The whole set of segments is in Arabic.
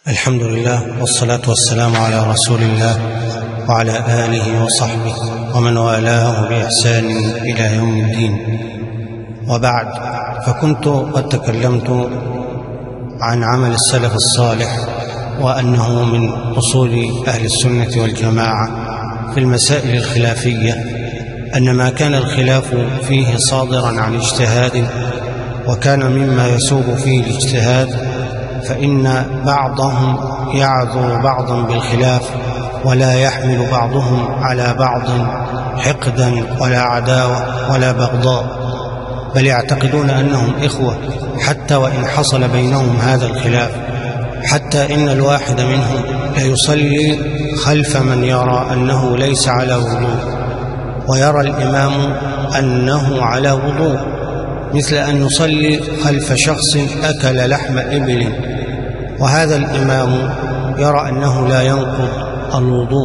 الحمد لله والصلاة والسلام على رسول الله وعلى آله وصحبه ومن والاه بإحسان إلى يوم الدين. وبعد، فكنت قد تكلمت عن عمل السلف الصالح وأنه من أصول أهل السنة والجماعة في المسائل الخلافية، أن ما كان الخلاف فيه صادرا عن اجتهاد وكان مما يسوغ فيه الاجتهاد، فإن بعضهم يعذر بعضا بالخلاف ولا يحمل بعضهم على بعض حقدا ولا عداوة ولا بغضاء، بل يعتقدون أنهم إخوة حتى وإن حصل بينهم هذا الخلاف، حتى إن الواحد منهم ليصلي خلف من يرى أنه ليس على وضوء ويرى الإمام أنه على وضوء، مثل أن يصلي خلف شخص أكل لحم إبل وهذا الإمام يرى أنه لا ينقض الوضوء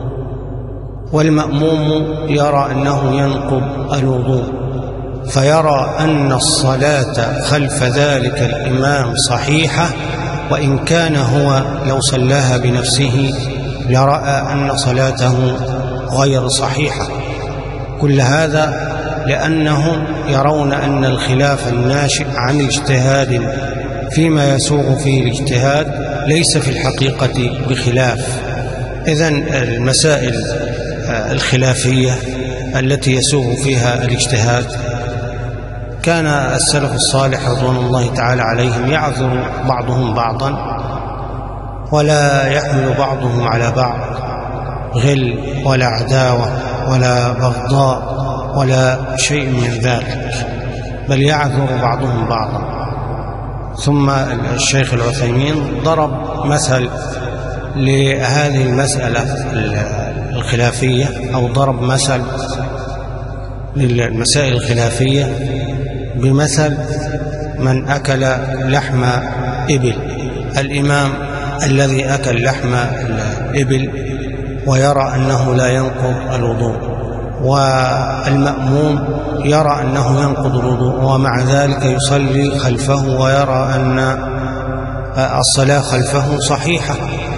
والمأموم يرى أنه ينقض الوضوء، فيرى أن الصلاة خلف ذلك الإمام صحيحة، وإن كان هو لو صلاها بنفسه لرأى أن صلاته غير صحيحة. كل هذا لأنهم يرون أن الخلاف الناشئ عن اجتهاد فيما يسوغ فيه الاجتهاد ليس في الحقيقة بخلاف. إذن المسائل الخلافية التي يسوغ فيها الاجتهاد كان السلف الصالح رضوان الله تعالى عليهم يعذر بعضهم بعضا ولا يحمل بعضهم على بعض غل ولا عداوة ولا بغضاء ولا شيء من ذلك، بل يعذر بعضهم بعضا. ثم الشيخ العثيمين ضرب مثل لهذه المسألة الخلافية، أو ضرب مثل للمسائل الخلافية بمثل من أكل لحم إبل، الإمام الذي أكل لحم الإبل ويرى أنه لا ينقض الوضوء، والمأموم يرى أنه ينقض الوضوء ومع ذلك يصلي خلفه ويرى أن الصلاة خلفه صحيحة،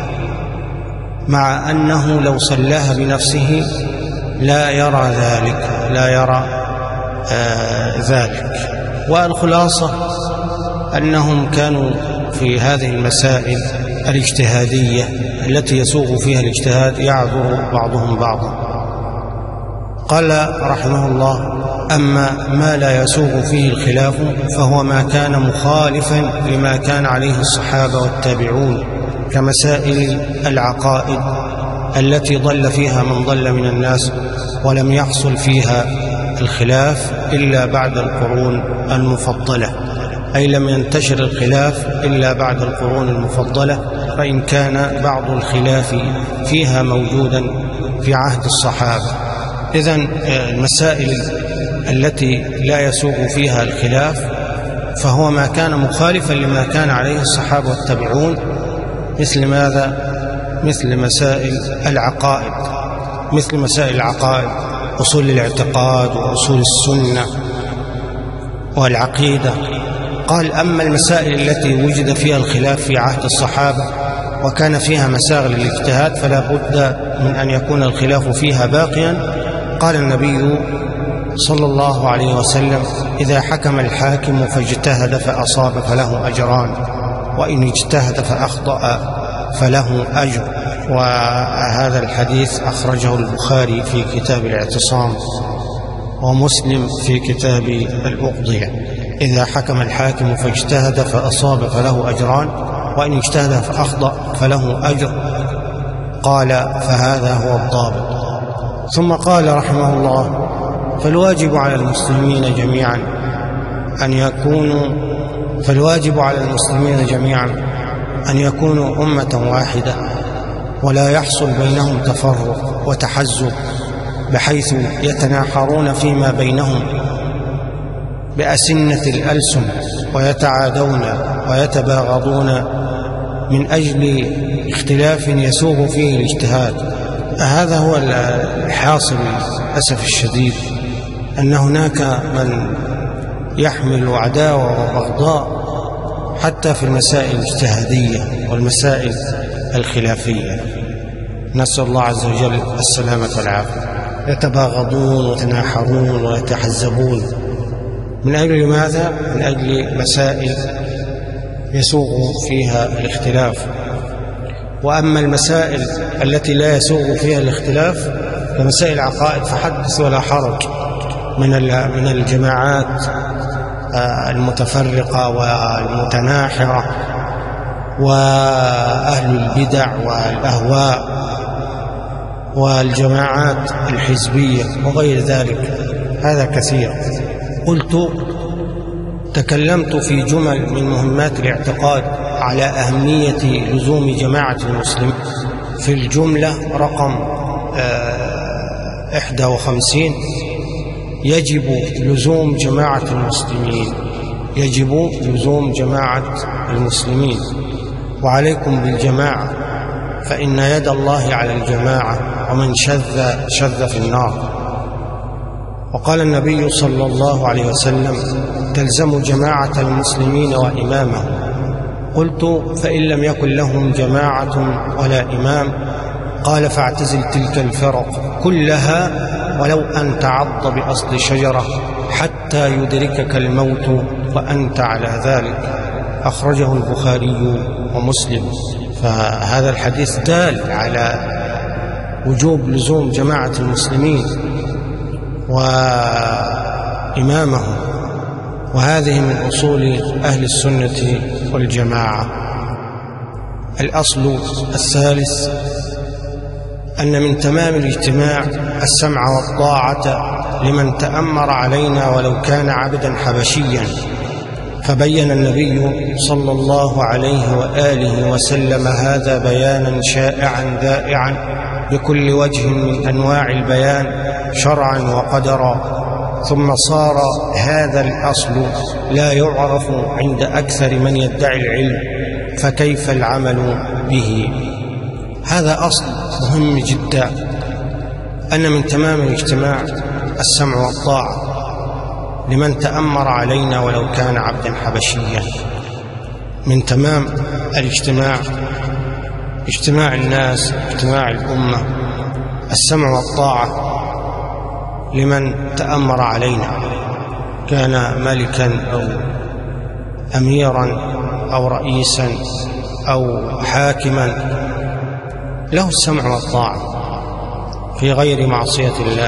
مع أنه لو صلاها بنفسه لا يرى ذلك. والخلاصة أنهم كانوا في هذه المسائل الاجتهادية التي يسوغ فيها الاجتهاد يعذر بعضهم بعضا. قال رحمه الله: أما ما لا يسوغ فيه الخلاف فهو ما كان مخالفا لما كان عليه الصحابة والتابعون، كمسائل العقائد التي ضل فيها من ضل من الناس ولم يحصل فيها الخلاف إلا بعد القرون المفضلة، أي لم ينتشر الخلاف إلا بعد القرون المفضلة، فإن كان بعض الخلاف فيها موجودا في عهد الصحابة. إذن المسائل التي لا يسوغ فيها الخلاف فهو ما كان مخالفا لما كان عليه الصحابة والتابعون، مثل ماذا؟ مثل مسائل العقائد، أصول الاعتقاد وأصول السنة والعقيدة. قال: أما المسائل التي وجد فيها الخلاف في عهد الصحابة وكان فيها مساغ للاجتهاد فلا بد من أن يكون الخلاف فيها باقيا. قال النبي صلى الله عليه وسلم: إذا حكم الحاكم فاجتهد فأصاب فله أجران، وإن اجتهد فأخطأ فله أجر. وهذا الحديث أخرجه البخاري في كتاب الاعتصام ومسلم في كتاب الأقضية: إذا حكم الحاكم فاجتهد فأصاب فله أجران، وإن اجتهد فأخطأ فله أجر. قال: فهذا هو الضابط. ثم قال رحمه الله: فالواجب على المسلمين جميعا أن يكونوا أمة واحدة ولا يحصل بينهم تفرق وتحزب بحيث يتناحرون فيما بينهم بأسنة الألسن ويتعادون ويتباغضون من أجل اختلاف يسوغ فيه الاجتهاد. هذا هو الحاصل للأسف الشديد، أن هناك من يحمل عداوة وبغضاء حتى في المسائل الاجتهادية والمسائل الخلافية. نسأل الله عز وجل السلامة والعافية. يتباغضون ويتناحرون ويتحزبون من أجل ماذا؟ من أجل مسائل يسوغ فيها الاختلاف. وأما المسائل التي لا يسوغ فيها الاختلاف كمسائل عقائد فحدث ولا حرج من الجماعات المتفرقة والمتناحرة وأهل البدع والأهواء والجماعات الحزبية وغير ذلك، هذا كثير. تكلمت في جمل من مهمات الاعتقاد على أهمية لزوم جماعة المسلمين. في الجملة رقم 51 يجب لزوم جماعة المسلمين، يجب لزوم جماعة المسلمين، وعليكم بالجماعة فإن يد الله على الجماعة ومن شذ في النار. وقال النبي صلى الله عليه وسلم تلزم جماعة المسلمين وإمامهم. قلت فإن لم يكن لهم جماعة ولا إمام؟ قال فاعتزل تلك الفرق كلها ولو أن تعض بأصل شجرة حتى يدركك الموت وأنت على ذلك. أخرجه البخاري ومسلم. فهذا الحديث دال على وجوب لزوم جماعة المسلمين وإمامهم، وهذه من أصول أهل السنة والجماعة. الأصل الثالث أن من تمام الاجتماع السمع والطاعة لمن تأمر علينا ولو كان عبدا حبشيا. فبين النبي صلى الله عليه وآله وسلم هذا بيانا شائعا ذائعا بكل وجه من أنواع البيان شرعا وقدرا. ثم صار هذا الأصل لا يعرف عند أكثر من يدعي العلم، فكيف العمل به؟ هذا أصل مهم جدا، أن من تمام الاجتماع السمع والطاعة لمن تأمر علينا ولو كان عبدا حبشيا. من تمام الاجتماع، اجتماع الناس، اجتماع الأمة، السمع والطاعة لمن تأمر علينا، كان ملكا أو أميرا أو رئيسا أو حاكما، له السمع والطاعة في غير معصية الله،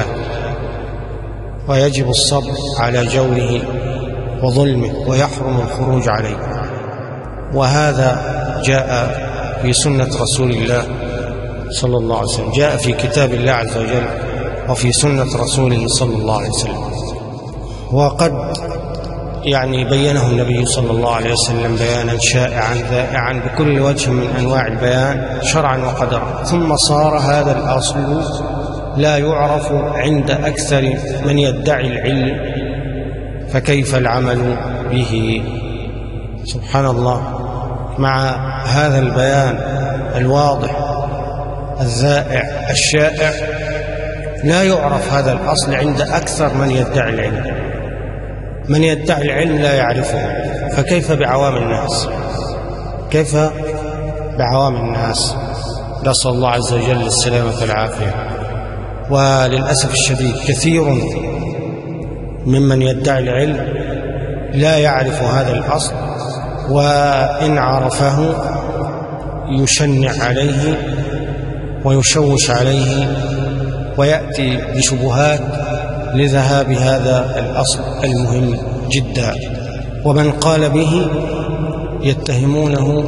ويجب الصبر على جوره وظلمه، ويحرم الخروج عليه. وهذا جاء في سنة رسول الله صلى الله عليه وسلم، جاء في كتاب الله عز وجل وفي سنة رسوله صلى الله عليه وسلم. وقد بينه النبي صلى الله عليه وسلم بيانا شائعا ذائعا بكل وجه من أنواع البيان شرعا وقدرا. ثم صار هذا الأصل لا يعرف عند أكثر من يدعي العلم، فكيف العمل به؟ سبحان الله، مع هذا البيان الواضح الذائع الشائع لا يعرف هذا الأصل عند أكثر من يدعي العلم. من يدعي العلم لا يعرفه، فكيف بعوام الناس؟ كيف بعوام الناس؟ نسأل الله عز وجل السلامة والعافية. وللأسف الشديد كثير ممن يدعي العلم لا يعرف هذا الأصل، وإن عرفه يشنع عليه ويشوش عليه ويأتي بشبهات لذهاب هذا الأصل المهم جدا. ومن قال به يتهمونه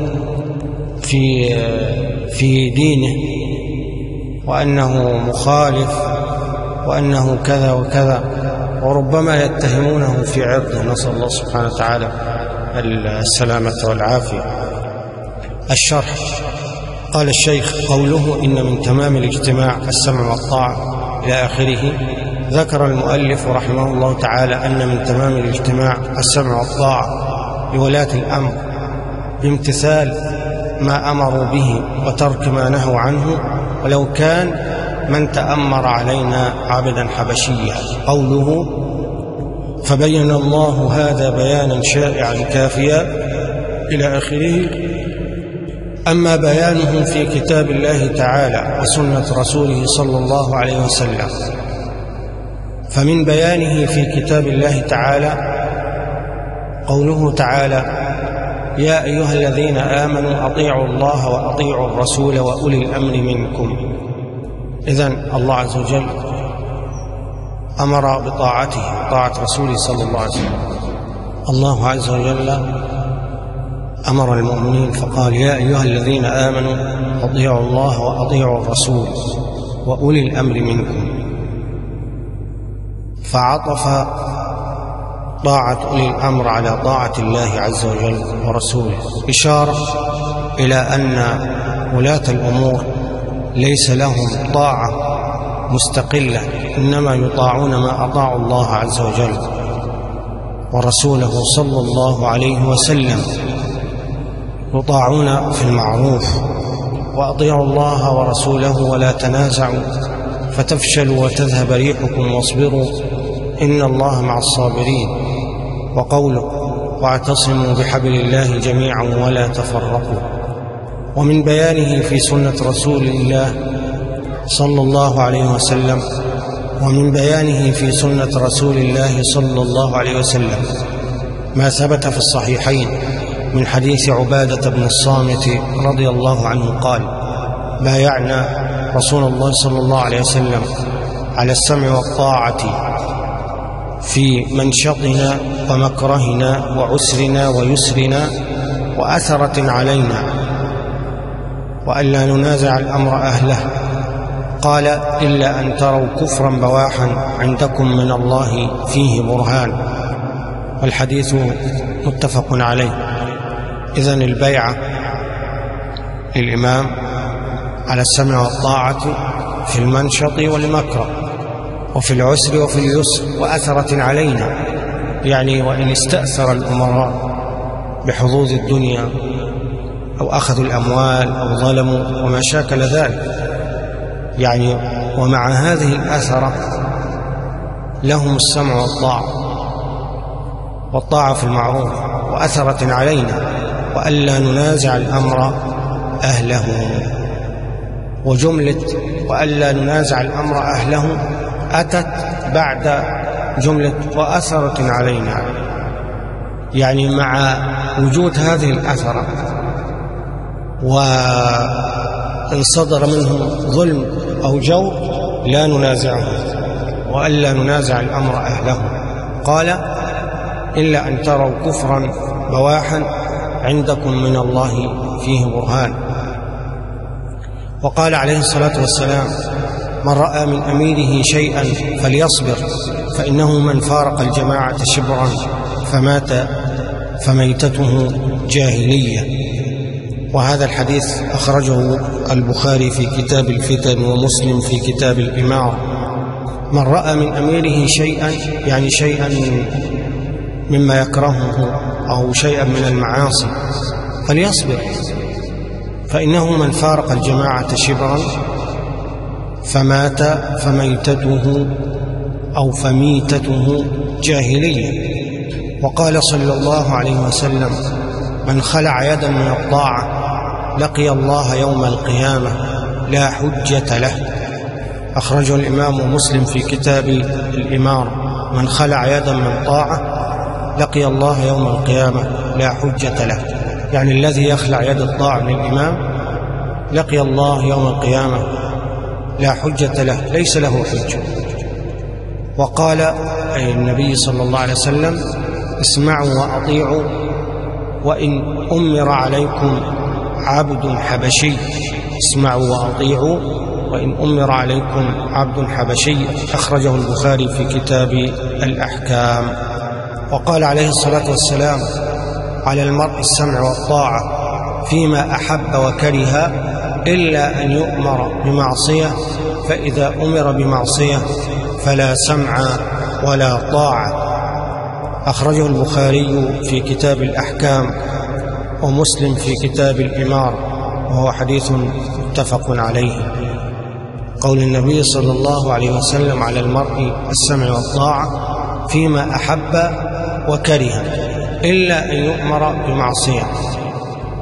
في دينه وأنه مخالف وأنه كذا وكذا، وربما يتهمونه في عرضه، نسأل الله سبحانه وتعالى السلامة والعافية. الشرح قال الشيخ: قوله إن من تمام الاجتماع السمع والطاعة إلى آخره، ذكر المؤلف رحمه الله تعالى أن من تمام الاجتماع السمع والطاعة لولاة الأمر بامتثال ما أمروا به وترك ما نهوا عنه، ولو كان من تأمر علينا عبدا حبشيا. قوله فبين الله هذا بيانا شائعا كافيا، إلى آخره. أما بيانه في كتاب الله تعالى وسنة رسوله صلى الله عليه وسلم، فمن بيانه في كتاب الله تعالى قوله تعالى: يا أيها الذين آمنوا أطيعوا الله وأطيعوا الرسول وأولي الأمر منكم. إذن الله عز وجل أمر بطاعته، طاعة رسوله صلى الله عليه وسلم. الله عز وجل أمر المؤمنين فقال: يا أيها الذين آمنوا أطيعوا الله وأطيعوا الرسول وأولي الأمر منكم، فعطف طاعة أولي الأمر على طاعة الله عز وجل ورسوله، إشارة إلى أن ولاة الأمور ليس لهم طاعة مستقلة، إنما يطاعون ما أطاعوا الله عز وجل ورسوله صلى الله عليه وسلم، يطاعون في المعروف. وأطيعوا الله ورسوله ولا تنازعوا فتفشلوا وتذهب ريحكم واصبروا إن الله مع الصابرين. وقوله: واعتصموا بحبل الله جميعا ولا تفرقوا. ومن بيانه في سنة رسول الله صلى الله عليه وسلم، ومن بيانه في سنة رسول الله صلى الله عليه وسلم ما ثبت في الصحيحين من حديث عبادة بن الصامت رضي الله عنه قال: بايعنا رسول الله صلى الله عليه وسلم على السمع والطاعة في منشطنا ومكرهنا وعسرنا ويسرنا وأثرة علينا، وألا ننازع الأمر أهله. قال: إلا أن تروا كفرا بواحا عندكم من الله فيه برهان. والحديث متفق عليه. إذن البيعة للإمام على السمع والطاعة في المنشط والمكره وفي العسر وفي اليسر وأثرة علينا، يعني وإن استأثر الأمراء بحظوظ الدنيا أو أخذوا الأموال أو ظلموا وما شاكل ذلك، يعني ومع هذه الأثرة لهم السمع والطاعة في المعروف وأثرة علينا، وألا ننازع الأمر أهله. وجملة وألا ننازع الأمر أهله أتت بعد جملة وأثرة علينا، يعني مع وجود هذه الأثرة وإن صدر منهم ظلم أو جور لا ننازعه، وألا ننازع الأمر أهله. قال: إلا أن تروا كفرا بواحا عندكم من الله فيه برهان. وقال عليه الصلاة والسلام: من رأى من أميره شيئا فليصبر، فإنه من فارق الجماعة شبرا فمات فميتته جاهلية. وهذا الحديث أخرجه البخاري في كتاب الفتن ومسلم في كتاب الإمارة. من رأى من أميره شيئا يعني شيئا مما يكرهه أو شيئا من المعاصي فليصبر، فإنه من فارق الجماعة شبرا فمات فميتته أو فميتته جاهلية. وقال صلى الله عليه وسلم: من خلع يدا من الطاعة لقي الله يوم القيامة لا حجة له. أخرجه الإمام مسلم في كتاب الإمارة: من خلع يدا من طاعة لقي الله يوم القيامة لا حجة له، يعني الذي يخلع يد الطاعة من الإمام لقي الله يوم القيامة لا حجة له، ليس له حجة. وقال أي النبي صلى الله عليه وسلم: اسمعوا وأطيعوا وإن أمر عليكم عبد حبشي. اسمعوا وأطيعوا وإن أمر عليكم عبد حبشي. أخرجه البخاري في كتاب الأحكام. وقال عليه الصلاة والسلام: على المرء السمع والطاعة فيما أحب وكره إلا أن يؤمر بمعصية، فإذا أمر بمعصية فلا سمع ولا طاعة. أخرجه البخاري في كتاب الأحكام ومسلم في كتاب الإمارة، وهو حديث متفق عليه. قول النبي صلى الله عليه وسلم: على المرء السمع والطاعة فيما أحب وكره إلا أن يؤمر بمعصية.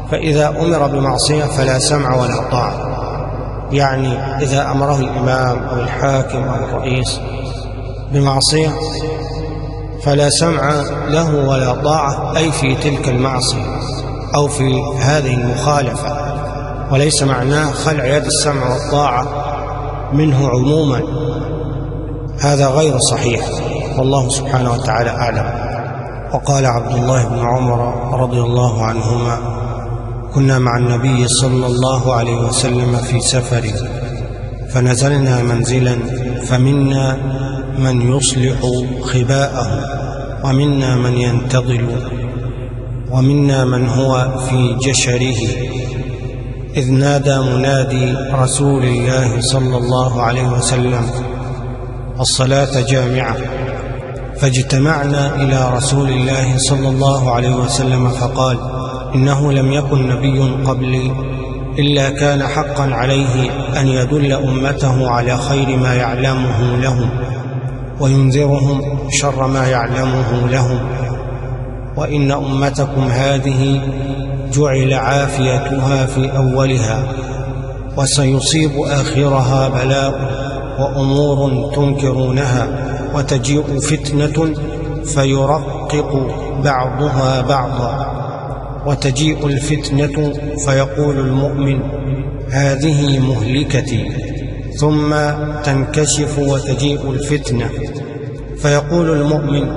فإذا أمر بمعصية فلا سمع ولا طاعة، يعني إذا أمره الإمام أو الحاكم أو الرئيس بمعصية فلا سمع له ولا طاعة، أي في تلك المعصية أو في هذه المخالفة، وليس معناه خلع يد السمع والطاعة منه عموما، هذا غير صحيح، والله سبحانه وتعالى أعلم. وقال عبد الله بن عمر رضي الله عنهما: كنا مع النبي صلى الله عليه وسلم في سفر فنزلنا منزلا فمنا من يصلح خباءه ومنا من ينتظل ومنا من هو في جشره، إذ نادى منادي رسول الله صلى الله عليه وسلم: الصلاة جامعة. فاجتمعنا إلى رسول الله صلى الله عليه وسلم فقال: إنه لم يكن نبي قبلي إلا كان حقا عليه أن يدل أمته على خير ما يعلمه لهم وينذرهم شر ما يعلمه لهم، وإن أمتكم هذه جعل عافيتها في أولها وسيصيب آخرها بلاء وأمور تنكرونها، وتجيء فتنة فيرقق بعضها بعضا، وتجيء الفتنة فيقول المؤمن: هذه مهلكتي، ثم تنكشف وتجيء الفتنة فيقول المؤمن: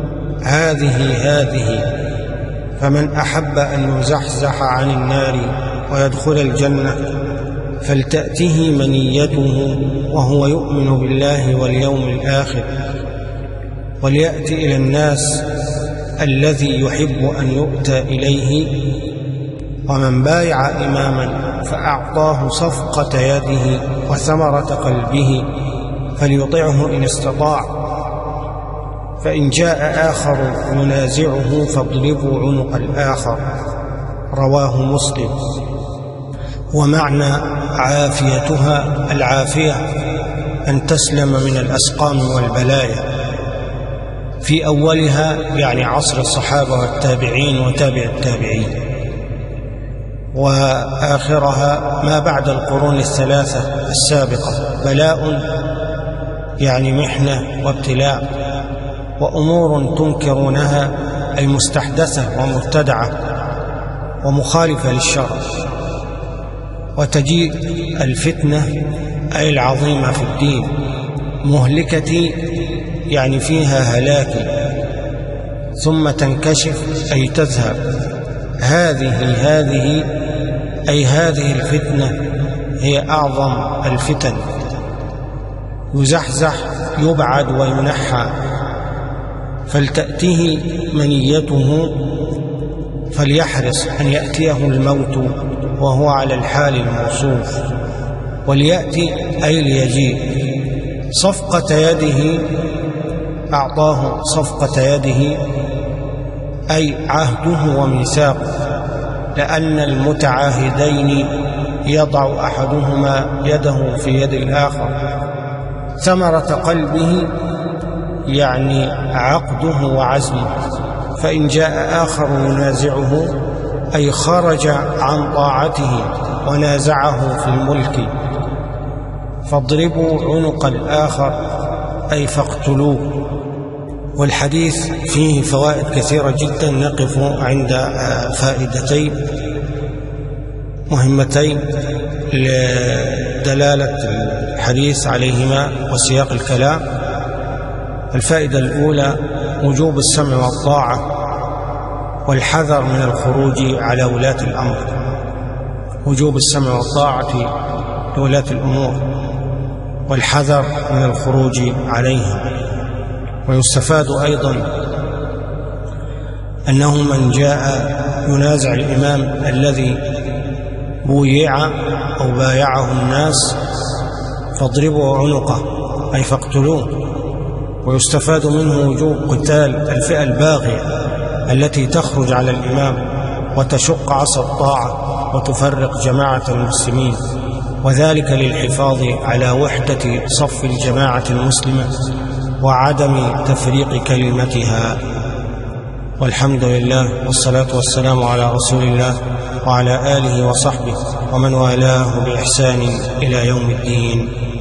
هذه، فمن أحب أن يزحزح عن النار ويدخل الجنة فلتأته منيته وهو يؤمن بالله واليوم الآخر، وليأتي إلى الناس الذي يحب أن يؤتى إليه، ومن بايع إماما فأعطاه صفقة يده وثمرة قلبه فليطعه إن استطاع، فإن جاء آخر ينازعه فاضربوا عنق الآخر، رواه مسلم. ومعنى عافيتها العافية أن تسلم من الأسقام والبلايا في أولها، يعني عصر الصحابة والتابعين وتابع التابعين، وآخرها ما بعد القرون الثلاثة السابقة بلاء، يعني محنة وابتلاء، وأمور تنكرونها أي مستحدثة ومبتدعة ومخالفة للشرع، وتجيء الفتنة أي العظيمة في الدين، مهلكتي يعني فيها هلاكي، ثم تنكشف أي تذهب، هذه أي هذه الفتنة هي أعظم الفتن، يزحزح يبعد وينحى، فلتأته منيته، فليحرص أن يأتيه الموت وهو على الحال الموصوف، وليأتي أي ليجيء، صفقة يده أعطاه صفقة يده أي عهده وميثاقه، لأن المتعاهدين يضع أحدهما يده في يد الآخر، ثمرة قلبه يعني عقده وعزمه، فإن جاء آخر ينازعه أي خرج عن طاعته ونازعه في الملك، فاضربوا عنق الآخر أي فاقتلوه. والحديث فيه فوائد كثيرة جدا، نقف عند فائدتين مهمتين لدلالة الحديث عليهما وسياق الكلام. الفائدة الأولى وجوب السمع والطاعة والحذر من الخروج على ولاة الأمر، وجوب السمع والطاعة لولاة الأمور والحذر من الخروج عليهم. ويستفاد أيضا أنه من جاء ينازع الإمام الذي بويع أو بايعه الناس فاضربوا عنقه أي فاقتلوه. ويستفاد منه وجوب قتال الفئة الباغية التي تخرج على الإمام وتشق عصا الطاعة وتفرق جماعة المسلمين، وذلك للحفاظ على وحدة صف الجماعة المسلمة وعدم تفريق كلمتها. والحمد لله، والصلاة والسلام على رسول الله وعلى آله وصحبه ومن والاه بإحسان إلى يوم الدين.